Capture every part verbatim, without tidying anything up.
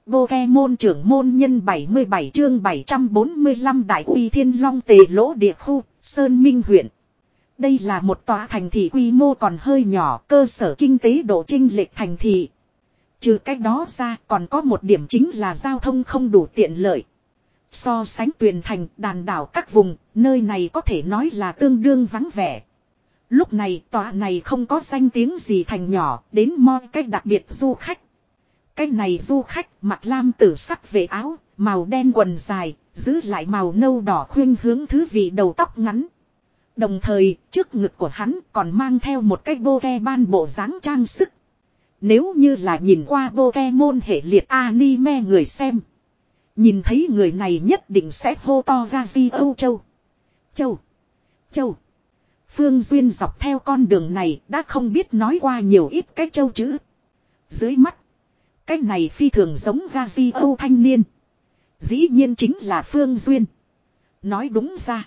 Pokemon trưởng môn nhân bảy mươi bảy chương bảy trăm bốn mươi lăm Đại Uy Thiên Long Tề Lỗ Địa Khu, Sơn Minh huyện. Đây là một tòa thành thị quy mô còn hơi nhỏ, cơ sở kinh tế độ chênh lệch thành thị. Trừ cách đó ra còn có một điểm chính là giao thông không đủ tiện lợi. So sánh Tuyền Thành, đàn đảo các vùng, nơi này có thể nói là tương đương vắng vẻ. Lúc này tòa này không có danh tiếng gì thành nhỏ, đến moi cách đặc biệt du khách. Cái này du khách mặc lam tử sắc về áo, màu đen quần dài, giữ lại màu nâu đỏ khuyên hướng thứ vị đầu tóc ngắn. Đồng thời, trước ngực của hắn còn mang theo một cái Pokemon bộ dáng trang sức. Nếu như là nhìn qua Pokemon hệ liệt anime người xem. Nhìn thấy người này nhất định sẽ hô to Gazi Âu Châu. Châu. Châu. Phương Duyên dọc theo con đường này đã không biết nói qua nhiều ít cái châu chữ. Dưới mắt. Cái này phi thường giống Gazi Âu thanh niên. Dĩ nhiên chính là Phương Duyên. Nói đúng ra.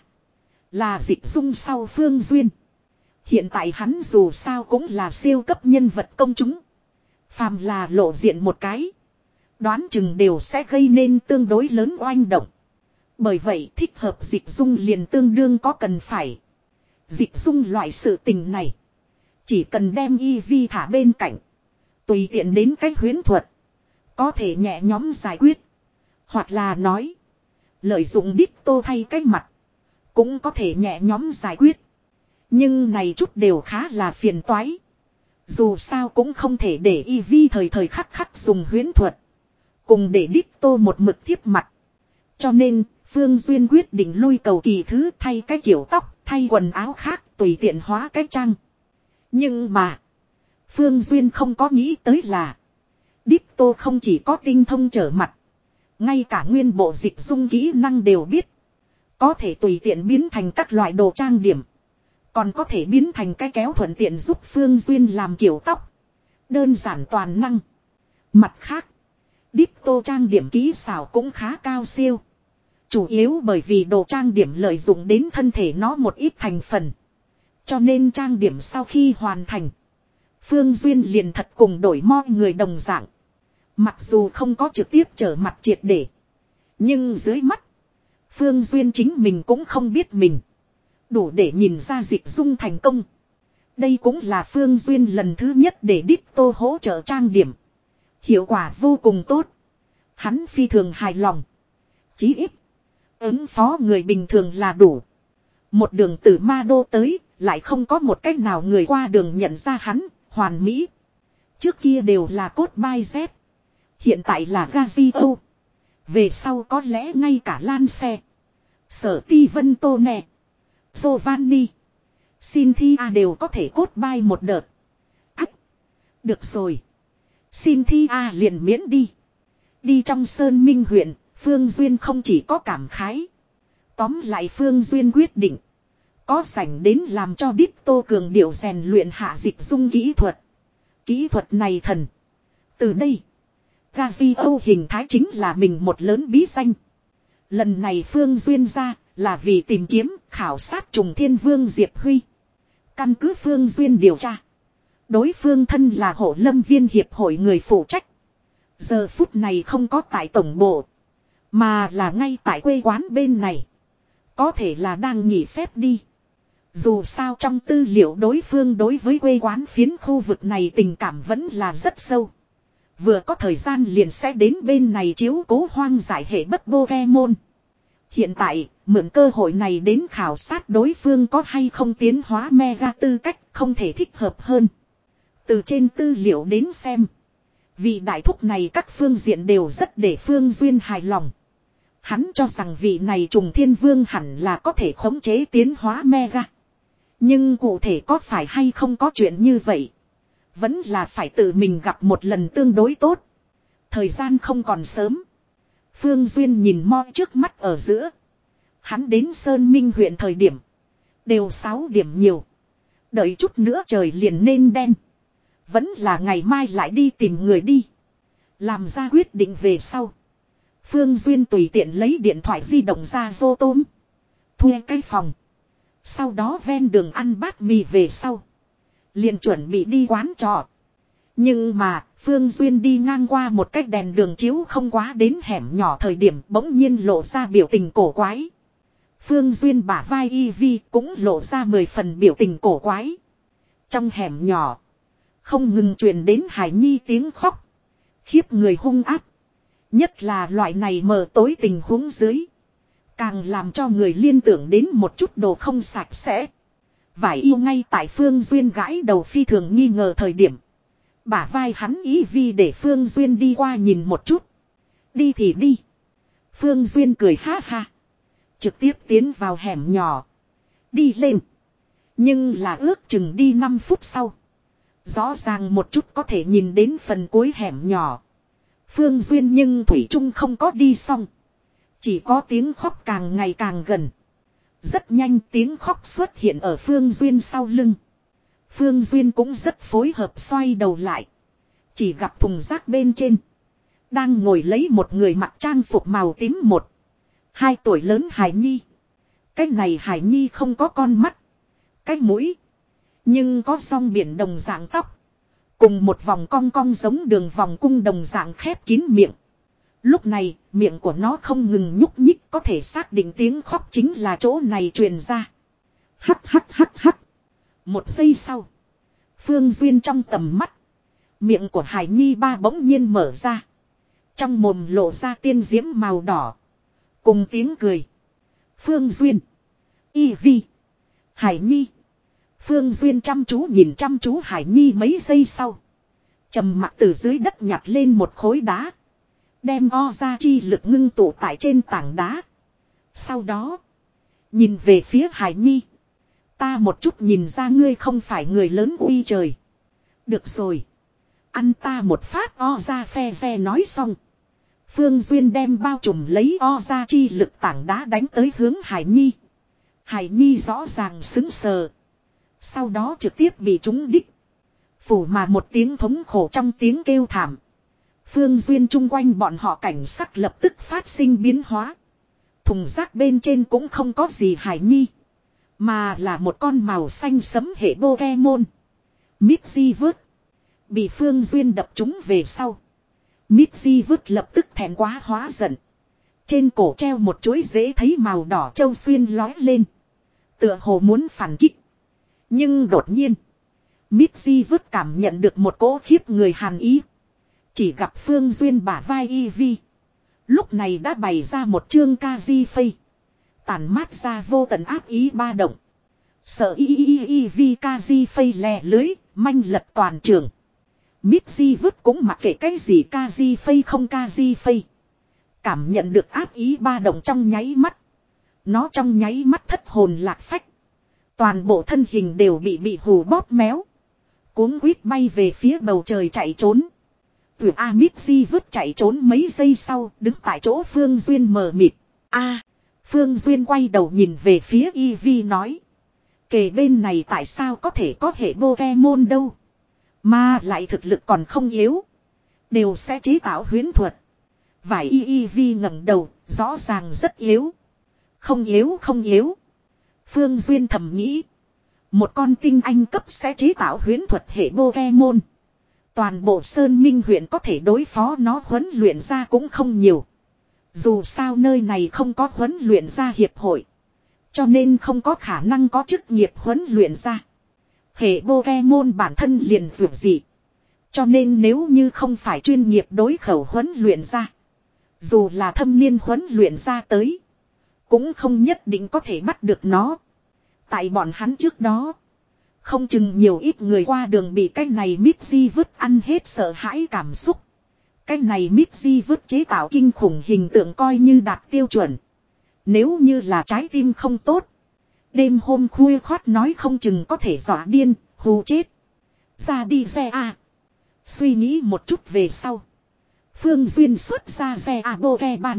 Là Dịch Dung sau Phương Duyên. Hiện tại hắn dù sao cũng là siêu cấp nhân vật công chúng. Phàm là lộ diện một cái. Đoán chừng đều sẽ gây nên tương đối lớn oanh động. Bởi vậy thích hợp Dịch Dung liền tương đương có cần phải. Dịch Dung loại sự tình này. Chỉ cần đem y vi thả bên cạnh. Tùy tiện đến cách huyễn thuật. Có thể nhẹ nhóm giải quyết. Hoặc là nói. Lợi dụng đích tô thay cái mặt. Cũng có thể nhẹ nhóm giải quyết. Nhưng này chút đều khá là phiền toái. Dù sao cũng không thể để y vi thời thời khắc khắc dùng huyễn thuật. Cùng để đích tô một mực thiếp mặt. Cho nên Phương Duyên quyết định lui cầu kỳ thứ thay cái kiểu tóc, thay quần áo khác, tùy tiện hóa cái trang. Nhưng mà Phương Duyên không có nghĩ tới là đích tô không chỉ có tinh thông trở mặt. Ngay cả nguyên bộ Dịch Dung kỹ năng đều biết. Có thể tùy tiện biến thành các loại đồ trang điểm. Còn có thể biến thành cái kéo thuận tiện giúp Phương Duyên làm kiểu tóc. Đơn giản toàn năng. Mặt khác. Đích tô trang điểm kỹ xảo cũng khá cao siêu. Chủ yếu bởi vì đồ trang điểm lợi dụng đến thân thể nó một ít thành phần. Cho nên trang điểm sau khi hoàn thành. Phương Duyên liền thật cùng đổi mọi người đồng dạng. Mặc dù không có trực tiếp trở mặt triệt để. Nhưng dưới mắt. Phương Duyên chính mình cũng không biết mình. Đủ để nhìn ra Dịch Dung thành công. Đây cũng là Phương Duyên lần thứ nhất để đích tô hỗ trợ trang điểm. Hiệu quả vô cùng tốt. Hắn phi thường hài lòng. Chí ít. Ứng phó người bình thường là đủ. Một đường từ Ma Đô tới. Lại không có một cách nào người qua đường nhận ra hắn. Hoàn mỹ. Trước kia đều là cốt bai dép. Hiện tại là Gazio. Về sau có lẽ ngay cả Lan Xe. Sở Ti Vân Tô Nè. Giovanni. Cynthia đều có thể cốt bai một đợt. Ách. Được rồi. Cynthia liền miễn đi. Đi trong Sơn Minh huyện. Phương Duyên không chỉ có cảm khái. Tóm lại Phương Duyên quyết định. Có rảnh đến làm cho đích tô cường điệu rèn luyện hạ Dịch Dung kỹ thuật. Kỹ thuật này thần. Từ đây. Gazio hình thái chính là mình một lớn bí danh. Lần này Phương Duyên ra là vì tìm kiếm khảo sát trùng thiên vương Diệp Huy. Căn cứ Phương Duyên điều tra. Đối phương thân là hộ lâm viên hiệp hội người phụ trách. Giờ phút này không có tại tổng bộ. Mà là ngay tại quê quán bên này. Có thể là đang nghỉ phép đi. Dù sao trong tư liệu đối phương đối với quê quán phiến khu vực này tình cảm vẫn là rất sâu. Vừa có thời gian liền sẽ đến bên này chiếu cố hoang giải hệ bất Pokemon. Hiện tại, mượn cơ hội này đến khảo sát đối phương có hay không tiến hóa mega tư cách không thể thích hợp hơn. Từ trên tư liệu đến xem. Vị đại thúc này các phương diện đều rất để Phương Duyên hài lòng. Hắn cho rằng vị này trùng thiên vương hẳn là có thể khống chế tiến hóa mega. Nhưng cụ thể có phải hay không có chuyện như vậy. Vẫn là phải tự mình gặp một lần tương đối tốt. Thời gian không còn sớm. Phương Duyên nhìn moi trước mắt ở giữa. Hắn đến Sơn Minh huyện thời điểm. Đều sáu điểm nhiều. Đợi chút nữa trời liền nên đen. Vẫn là ngày mai lại đi tìm người đi. Làm ra quyết định về sau. Phương Duyên tùy tiện lấy điện thoại di động ra vô tôm. Thuê cái phòng. Sau đó ven đường ăn bát mì về sau. Liền chuẩn bị đi quán trọ. Nhưng mà, Phương Duyên đi ngang qua một cái đèn đường chiếu không quá đến hẻm nhỏ thời điểm bỗng nhiên lộ ra biểu tình cổ quái. Phương Duyên bả vai y vi cũng lộ ra mười phần biểu tình cổ quái. Trong hẻm nhỏ, không ngừng truyền đến Hải Nhi tiếng khóc. Khiếp người hung ác. Nhất là loại này mờ tối tình huống dưới. Càng làm cho người liên tưởng đến một chút đồ không sạch sẽ. Vải yêu ngay tại Phương Duyên gãi đầu phi thường nghi ngờ thời điểm. Bả vai hắn ý vi để Phương Duyên đi qua nhìn một chút. Đi thì đi. Phương Duyên cười ha ha. Trực tiếp tiến vào hẻm nhỏ. Đi lên. Nhưng là ước chừng đi năm phút sau. Rõ ràng một chút có thể nhìn đến phần cuối hẻm nhỏ. Phương Duyên nhưng Thủy Trung không có đi xong. Chỉ có tiếng khóc càng ngày càng gần. Rất nhanh tiếng khóc xuất hiện ở Phương Duyên sau lưng. Phương Duyên cũng rất phối hợp xoay đầu lại. Chỉ gặp thùng rác bên trên. Đang ngồi lấy một người mặc trang phục màu tím một. Hai tuổi lớn Hải Nhi. Cái này Hải Nhi không có con mắt. Cái mũi. Nhưng có song biển đồng dạng tóc. Cùng một vòng cong cong giống đường vòng cung đồng dạng khép kín miệng. Lúc này miệng của nó không ngừng nhúc nhích có thể xác định tiếng khóc chính là chỗ này truyền ra. Hắc hắc hắc hắc. Một giây sau. Phương Duyên trong tầm mắt. Miệng của Hải Nhi ba bỗng nhiên mở ra. Trong mồm lộ ra tiên diễm màu đỏ. Cùng tiếng cười. Phương Duyên. Y Vi. Hải Nhi. Phương Duyên chăm chú nhìn chăm chú Hải Nhi mấy giây sau. Trầm mặc từ dưới đất nhặt lên một khối đá. Đem o ra chi lực ngưng tụ tại trên tảng đá. Sau đó. Nhìn về phía Hải Nhi. Ta một chút nhìn ra ngươi không phải người lớn uy trời. Được rồi. Ăn ta một phát o ra phe phe nói xong. Phương Duyên đem bao trùm lấy o ra chi lực tảng đá đánh tới hướng Hải Nhi. Hải Nhi rõ ràng xứng sờ. Sau đó trực tiếp bị trúng đích. Phủ mà một tiếng thống khổ trong tiếng kêu thảm. Phương Duyên chung quanh bọn họ cảnh sắc lập tức phát sinh biến hóa. Thùng rác bên trên cũng không có gì Hải Nhi. Mà là một con màu xanh sẫm hệ Pokemon. Mischievous. Bị Phương Duyên đập trúng về sau. Mischievous lập tức thẹn quá hóa giận. Trên cổ treo một chuỗi dễ thấy màu đỏ châu xuyên lói lên. Tựa hồ muốn phản kích. Nhưng đột nhiên. Mischievous cảm nhận được một cỗ khiếp người hàn ý. Chỉ gặp Phương Duyên bả vai y vi. Lúc này đã bày ra một chương ca di phây. Tản mát ra vô tận áp ý ba động. Sợ y y y vi ca di phây lè lưới, manh lật toàn trường. Mischievous cũng mặc kệ cái gì ca di phây không ca di phây. Cảm nhận được áp ý ba động trong nháy mắt. Nó trong nháy mắt thất hồn lạc phách. Toàn bộ thân hình đều bị bị hù bóp méo. Cuống quýt bay về phía bầu trời chạy trốn. Từ A Mischievous chạy trốn mấy giây sau đứng tại chỗ Phương Duyên mờ mịt. A Phương Duyên quay đầu nhìn về phía Y Vi nói. Kề bên này tại sao có thể có hệ Pokemon đâu. Mà lại thực lực còn không yếu. Đều sẽ chế tạo huyễn thuật. Vài Y Y Vi ngẩng đầu rõ ràng rất yếu. Không yếu không yếu. Phương Duyên thầm nghĩ. Một con tinh anh cấp sẽ chế tạo huyễn thuật hệ Pokemon. Toàn bộ Sơn Minh huyện có thể đối phó nó huấn luyện ra cũng không nhiều. Dù sao nơi này không có huấn luyện ra hiệp hội. Cho nên không có khả năng có chức nghiệp huấn luyện ra. Hệ Pokemon bản thân liền dược dị. Cho nên nếu như không phải chuyên nghiệp đối khẩu huấn luyện ra. Dù là thâm niên huấn luyện ra tới. Cũng không nhất định có thể bắt được nó. Tại bọn hắn trước đó. Không chừng nhiều ít người qua đường bị cái này Mischievous ăn hết sợ hãi cảm xúc. Cái này Mischievous chế tạo kinh khủng hình tượng coi như đạt tiêu chuẩn. Nếu như là trái tim không tốt. Đêm hôm khuya khoát nói không chừng có thể dọa điên, hù chết. Ra đi xe A. Suy nghĩ một chút về sau. Phương Duyên xuất ra xe A Pokemon.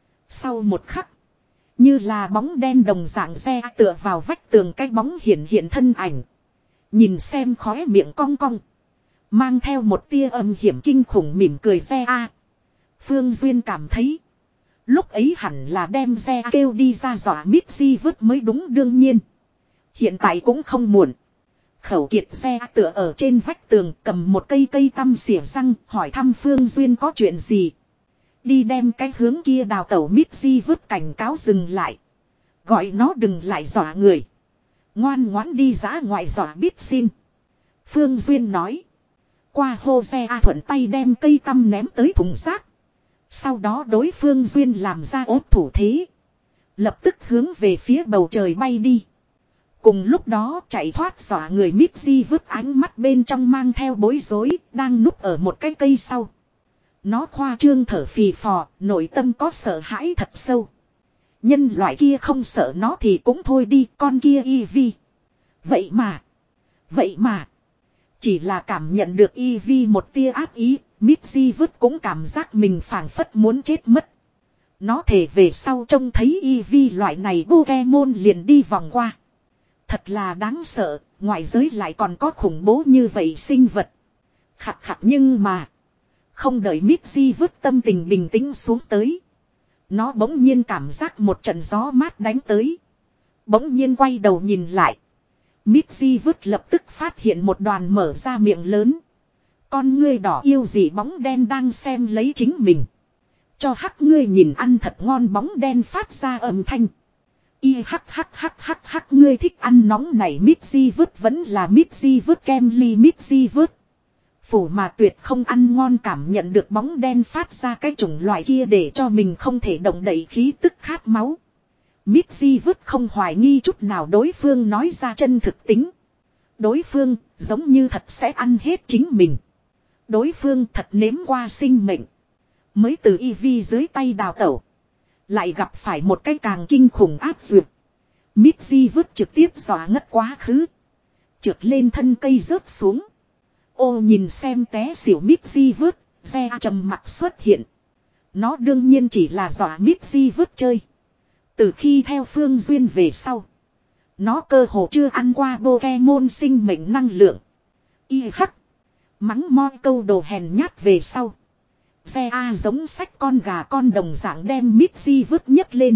Sau một khắc. Như là bóng đen đồng dạng xe tựa vào vách tường cái bóng hiện hiện thân ảnh. Nhìn xem khóe miệng cong cong. Mang theo một tia âm hiểm kinh khủng mỉm cười xe A. Phương Duyên cảm thấy. Lúc ấy hẳn là đem xe kêu đi ra dọa Mischievous mới đúng đương nhiên. Hiện tại cũng không muộn. khẩu kiệt xe tựa ở trên vách tường cầm một cây cây tăm xỉa răng hỏi thăm Phương Duyên có chuyện gì. Đi đem cái hướng kia đào tẩu Mitzi vứt cảnh cáo dừng lại. Gọi nó đừng lại dọa người. Ngoan ngoãn đi ra ngoài dọa biết xin. Phương Duyên nói. Qua hô xe A thuận tay đem cây tăm ném tới thùng rác. Sau đó đối Phương Duyên làm ra ốt thủ thế. Lập tức hướng về phía bầu trời bay đi. Cùng lúc đó chạy thoát dọa người Mitzi vứt ánh mắt bên trong mang theo bối rối, đang núp ở một cái cây sau. Nó khoa trương thở phì phò, nội tâm có sợ hãi thật sâu. Nhân loại kia không sợ nó thì cũng thôi đi, con kia y vi. Vậy mà, vậy mà, chỉ là cảm nhận được y vi một tia ác ý, Mitzi vứt cũng cảm giác mình phảng phất muốn chết mất. Nó thể về sau trông thấy y vi loại này Pokemon liền đi vòng qua. Thật là đáng sợ, ngoại giới lại còn có khủng bố như vậy sinh vật. Khặt khặt nhưng mà, không đợi Mitzi vứt tâm tình bình tĩnh xuống tới. Nó bỗng nhiên cảm giác một trận gió mát đánh tới. Bỗng nhiên quay đầu nhìn lại. Mitzi vứt lập tức phát hiện một đoàn mở ra miệng lớn. Con ngươi đỏ yêu gì bóng đen đang xem lấy chính mình. Cho hắc ngươi nhìn ăn thật ngon bóng đen phát ra âm thanh. Y hắc hắc hắc hắc hắc ngươi thích ăn nóng này Mitzi vứt vẫn là Mitzi vứt kem ly Mitzi vứt. Phủ mà tuyệt không ăn ngon cảm nhận được bóng đen phát ra cái chủng loại kia để cho mình không thể động đậy khí tức khát máu. Mitzi vứt không hoài nghi chút nào đối phương nói ra chân thực tính. Đối phương giống như thật sẽ ăn hết chính mình. Đối phương thật nếm qua sinh mệnh. Mới từ y vi dưới tay đào tẩu. Lại gặp phải một cái càng kinh khủng áp dược. Mitzi vứt trực tiếp dọa ngất quá khứ. Trượt lên thân cây rớt xuống. Ô nhìn xem té xỉu Mitzi vứt, xe trầm mặc xuất hiện. Nó đương nhiên chỉ là dọa Mitzi vứt chơi. Từ khi theo Phương Duyên về sau. Nó cơ hồ chưa ăn qua Pokemon sinh mệnh năng lượng. Y hắc. Mắng mo câu đồ hèn nhát về sau. Xe A giống sách con gà con đồng dạng đem Mitzi vứt nhấc lên.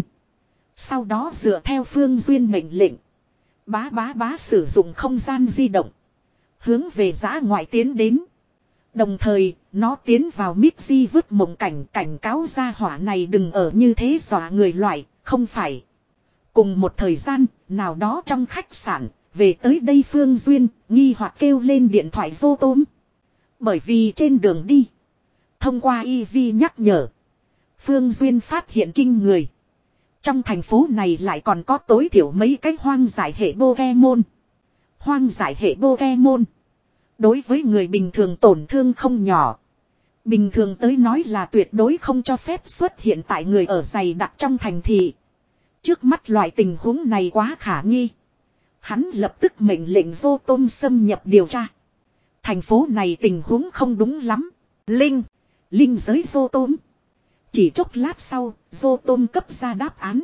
Sau đó dựa theo Phương Duyên mệnh lệnh. Bá bá bá sử dụng không gian di động. Hướng về giã ngoại tiến đến. Đồng thời, nó tiến vào Mitzi vứt mộng cảnh cảnh cáo ra hỏa này đừng ở như thế dọa người loại, không phải. Cùng một thời gian, nào đó trong khách sạn, về tới đây Phương Duyên, nghi hoặc kêu lên điện thoại vô tôm. Bởi vì trên đường đi, thông qua i vê nhắc nhở, Phương Duyên phát hiện kinh người. Trong thành phố này lại còn có tối thiểu mấy cái hoang dại hệ Pokemon. Hoang dại hệ Pokemon. Đối với người bình thường tổn thương không nhỏ. Bình thường tới nói là tuyệt đối không cho phép xuất hiện tại người ở dày đặc trong thành thị. Trước mắt loại tình huống này quá khả nghi. Hắn lập tức mệnh lệnh vô tôm xâm nhập điều tra. Thành phố này tình huống không đúng lắm. Linh. Linh giới vô tôm. Chỉ chốc lát sau, vô tôm cấp ra đáp án.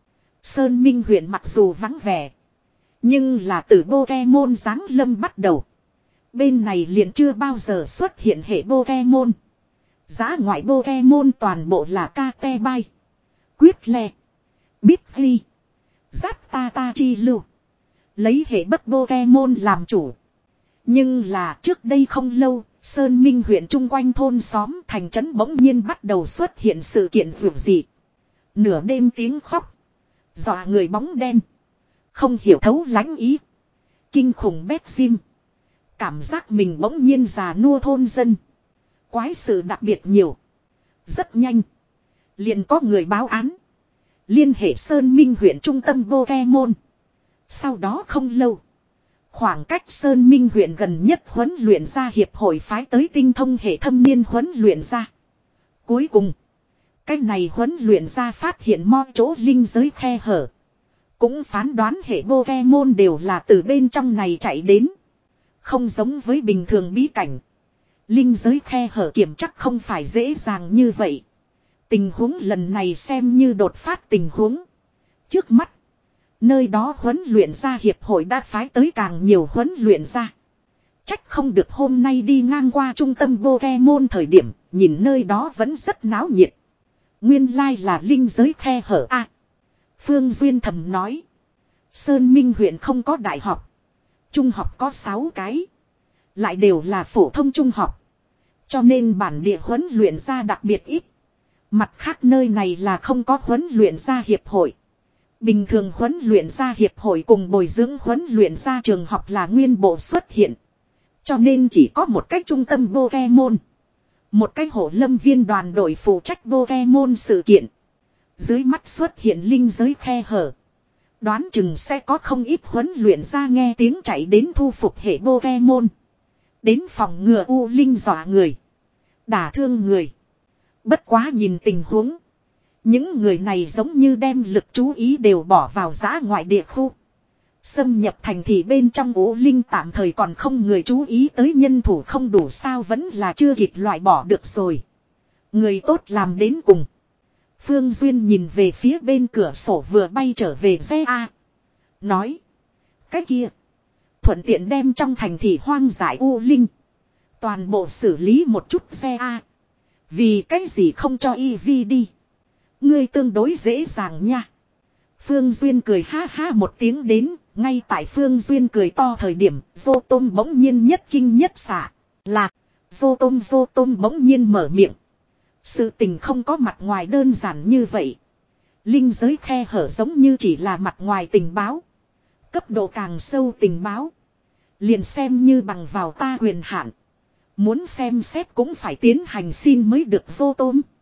Sơn Minh huyện mặc dù vắng vẻ. Nhưng là từ Pokemon giáng lâm bắt đầu. Bên này liền chưa bao giờ xuất hiện hệ Pokemon. Giá ngoại Pokemon toàn bộ là Kate Bay. Quyết Le. Bitly. Giát ta ta chi lưu. Lấy hệ bất Pokemon làm chủ. Nhưng là trước đây không lâu, Sơn Minh huyện chung quanh thôn xóm thành trấn bỗng nhiên bắt đầu xuất hiện sự kiện vượt dị. Nửa đêm tiếng khóc. Dọa người bóng đen. Không hiểu thấu lánh ý. Kinh khủng bét sim. Cảm giác mình bỗng nhiên già nua thôn dân. Quái sự đặc biệt nhiều. Rất nhanh. Liền có người báo án. Liên hệ Sơn Minh huyện trung tâm Pokemon. Sau đó không lâu. Khoảng cách Sơn Minh huyện gần nhất huấn luyện ra hiệp hội phái tới tinh thông hệ thâm niên huấn luyện ra. Cuối cùng. Cái này huấn luyện ra phát hiện mo chỗ linh giới khe hở. Cũng phán đoán hệ Pokemon đều là từ bên trong này chạy đến. Không giống với bình thường bí cảnh. Linh giới khe hở kiểm chắc không phải dễ dàng như vậy. Tình huống lần này xem như đột phát tình huống. Trước mắt. Nơi đó huấn luyện ra hiệp hội đã phái tới càng nhiều huấn luyện ra. Trách không được hôm nay đi ngang qua trung tâm Pokemon thời điểm. Nhìn nơi đó vẫn rất náo nhiệt. Nguyên lai là linh giới khe hở A. Phương Duyên thầm nói. Sơn Minh huyện không có đại học. Trung học có sáu cái. Lại đều là phổ thông trung học. Cho nên bản địa huấn luyện ra đặc biệt ít. Mặt khác nơi này là không có huấn luyện ra hiệp hội. Bình thường huấn luyện ra hiệp hội cùng bồi dưỡng huấn luyện ra trường học là nguyên bộ xuất hiện. Cho nên chỉ có một cách trung tâm Pokemon. Một cách hổ lâm viên đoàn đội phụ trách Pokemon sự kiện. Dưới mắt xuất hiện linh giới khe hở. Đoán chừng sẽ có không ít huấn luyện ra nghe tiếng chạy đến thu phục hệ Pokemon. Đến phòng ngừa u linh dọa người. Đả thương người. Bất quá nhìn tình huống. Những người này giống như đem lực chú ý đều bỏ vào giã ngoại địa khu. Xâm nhập thành thị bên trong ố linh tạm thời còn không người chú ý tới nhân thủ không đủ sao vẫn là chưa kịp loại bỏ được rồi. Người tốt làm đến cùng. Phương Duyên nhìn về phía bên cửa sổ vừa bay trở về xe A. Nói. Cái kia. Thuận tiện đem trong thành thị hoang dại u linh. Toàn bộ xử lý một chút xe A. Vì cái gì không cho e vê đi. Ngươi tương đối dễ dàng nha. Phương Duyên cười ha ha một tiếng đến. Ngay tại Phương Duyên cười to thời điểm. Vô Tôm bỗng nhiên nhất kinh nhất xạ. Lạc. Vô Tôm Vô Tôm bỗng nhiên mở miệng. Sự tình không có mặt ngoài đơn giản như vậy. Linh giới khe hở giống như chỉ là mặt ngoài tình báo. Cấp độ càng sâu tình báo. Liền xem như bằng vào ta quyền hạn. Muốn xem xét cũng phải tiến hành xin mới được Vô Tôm.